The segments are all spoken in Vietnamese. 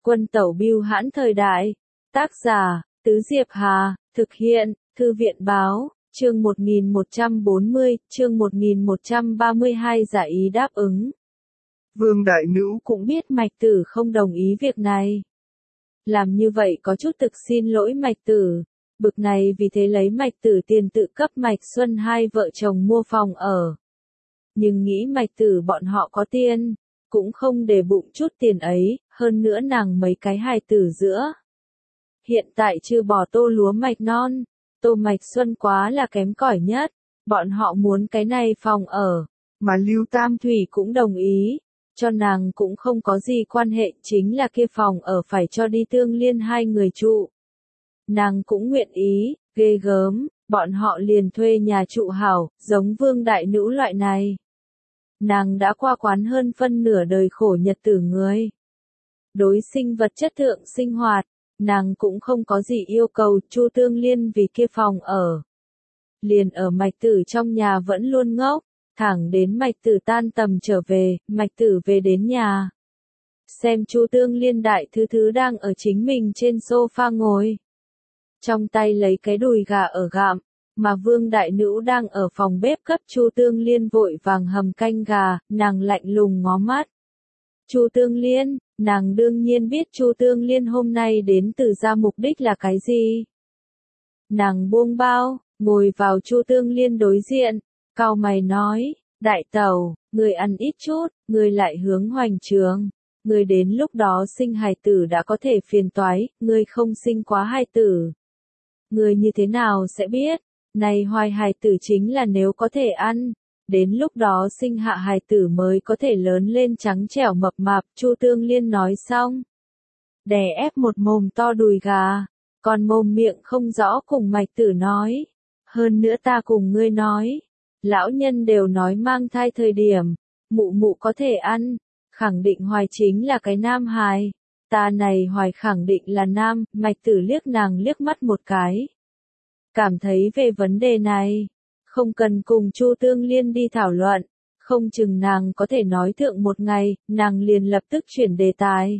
Quân tẩu bưu hãn thời đại. Tác giả, Tứ Diệp Hà, thực hiện, Thư viện báo, chương 1140, chương 1132 giả ý đáp ứng. Vương Đại Nữ cũng biết Mạch Tử không đồng ý việc này. Làm như vậy có chút thực xin lỗi Mạch Tử. Bực này vì thế lấy Mạch Tử tiền tự cấp Mạch Xuân hai vợ chồng mua phòng ở. Nhưng nghĩ Mạch Tử bọn họ có tiền, cũng không để bụng chút tiền ấy, hơn nữa nàng mấy cái hài tử giữa. Hiện tại chưa bỏ tô lúa mạch non, tô mạch xuân quá là kém cỏi nhất, bọn họ muốn cái này phòng ở, mà Lưu Tam Thủy cũng đồng ý, cho nàng cũng không có gì quan hệ, chính là kia phòng ở phải cho đi Tương Liên hai người trụ. Nàng cũng nguyện ý, ghê gớm, bọn họ liền thuê nhà trụ hảo, giống Vương Đại Nữ loại này. Nàng đã qua quán hơn phân nửa đời khổ nhật tử người. Đối sinh vật chất thượng sinh hoạt, nàng cũng không có gì yêu cầu, Chu Tương Liên vì kia phòng ở. Liền ở Mạch Tử trong nhà vẫn luôn ngốc, thẳng đến Mạch Tử tan tầm trở về, Mạch Tử về đến nhà. Xem Chu Tương Liên đại thứ đang ở chính mình trên sofa ngồi. Trong tay lấy cái đùi gà ở gặm, mà Vương Đại Nữ đang ở phòng bếp cấp Chu Tương Liên vội vàng hầm canh gà, nàng lạnh lùng ngó mắt. Chu Tương Liên, nàng đương nhiên biết Chu Tương Liên hôm nay đến từ ra mục đích là cái gì. Nàng buông bao, ngồi vào Chu Tương Liên đối diện, cau mày nói, đại tẩu, người ăn ít chút, người lại hướng hoành trường. Người đến lúc đó sinh hài tử đã có thể phiền toái, người không sinh quá hài tử. Người như thế nào sẽ biết, này hoài hài tử chính là nếu có thể ăn. Đến lúc đó sinh hạ hài tử mới có thể lớn lên trắng trẻo mập mạp, Chu Tương Liên nói xong. Đè ép một mồm to đùi gà, còn mồm miệng không rõ cùng Mạch Tử nói. Hơn nữa ta cùng ngươi nói, lão nhân đều nói mang thai thời điểm, mụ mụ có thể ăn, khẳng định hoài chính là cái nam hài. Ta này hoài khẳng định là nam, Mạch Tử liếc nàng liếc mắt một cái. Cảm thấy về vấn đề này, không cần cùng Chu Tương Liên đi thảo luận, không chừng nàng có thể nói thượng một ngày, nàng liền lập tức chuyển đề tài.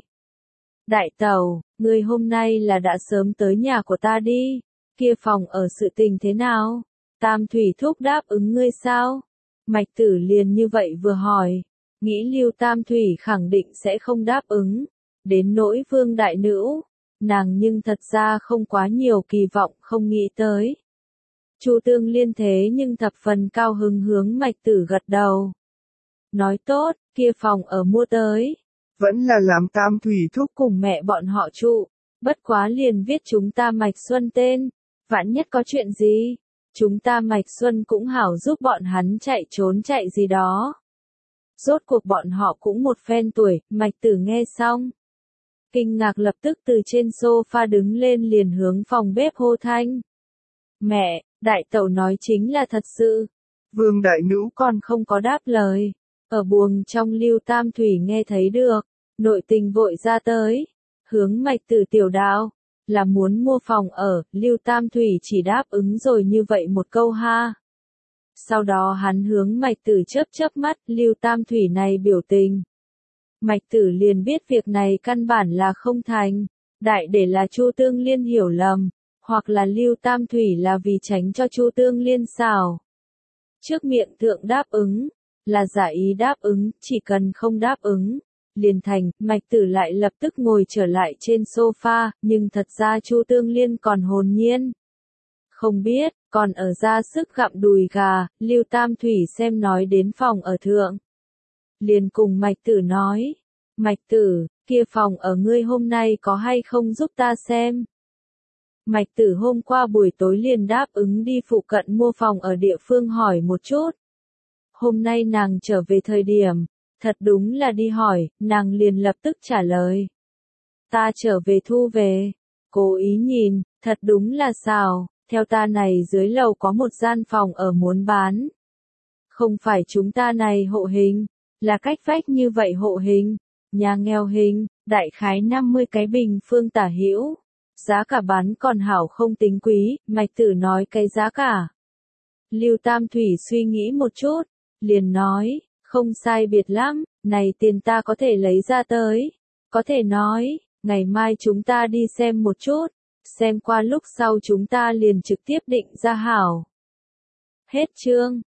Đại tẩu, ngươi hôm nay là đã sớm tới nhà của ta đi, kia phòng ở sự tình thế nào? Tam Thủy Thúc đáp ứng ngươi sao? Mạch Tử liền như vậy vừa hỏi, nghĩ Lưu Tam Thủy khẳng định sẽ không đáp ứng, đến nỗi Vương Đại Nữ, nàng nhưng thật ra không quá nhiều kỳ vọng không nghĩ tới. Chu Tương Liên thế nhưng thập phần cao hứng hướng Mạch Tử gật đầu. Nói tốt, kia phòng ở mua tới. Vẫn là làm Tam Thủy Thúc cùng mẹ bọn họ trụ, bất quá liền viết chúng ta Mạch Xuân tên, vạn nhất có chuyện gì, chúng ta Mạch Xuân cũng hảo giúp bọn hắn chạy trốn chạy gì đó. Rốt cuộc bọn họ cũng một phen tuổi, Mạch Tử nghe xong. Kinh ngạc lập tức từ trên sofa đứng lên liền hướng phòng bếp hô thanh. Mẹ, đại tẩu nói chính là thật sự. Vương Đại Nữ còn không có đáp lời. Ở buồng trong Lưu Tam Thủy nghe thấy được, nội tình vội ra tới. Hướng Mạch Tử tiểu đạo, là muốn mua phòng ở, Lưu Tam Thủy chỉ đáp ứng rồi như vậy một câu ha. Sau đó hắn hướng Mạch Tử chớp mắt, Lưu Tam Thủy này biểu tình. Mạch Tử liền biết việc này căn bản là không thành, đại để là Chu Tương Liên hiểu lầm, hoặc là Lưu Tam Thủy là vì tránh cho Chu Tương Liên xảo. Trước miệng thượng đáp ứng, là giả ý đáp ứng, chỉ cần không đáp ứng, liền thành, Mạch Tử lại lập tức ngồi trở lại trên sofa, nhưng thật ra Chu Tương Liên còn hồn nhiên. Không biết, còn ở ra sức gặm đùi gà, Lưu Tam Thủy xem nói đến phòng ở thượng. Liền cùng Mạch Tử nói, Mạch Tử, kia phòng ở ngươi hôm nay có hay không giúp ta xem. Mạch Tử hôm qua buổi tối liền đáp ứng đi phụ cận mua phòng ở địa phương hỏi một chút. Hôm nay nàng trở về thời điểm, thật đúng là đi hỏi, nàng liền lập tức trả lời. Ta trở về thu về, cố ý nhìn, thật đúng là xào, theo ta này dưới lầu có một gian phòng ở muốn bán. Không phải chúng ta này hộ hình, là cách vách như vậy hộ hình, nhà nghèo hình, đại khái 50 cái bình phương tả hữu. Giá cả bán còn hảo không tính quý, Mạch Tử nói cái giá cả. Lưu Tam Thủy suy nghĩ một chút, liền nói, không sai biệt lắm, này tiền ta có thể lấy ra tới. Có thể nói, Ngày mai chúng ta đi xem một chút, xem qua lúc sau chúng ta liền trực tiếp định ra hảo. Hết chương.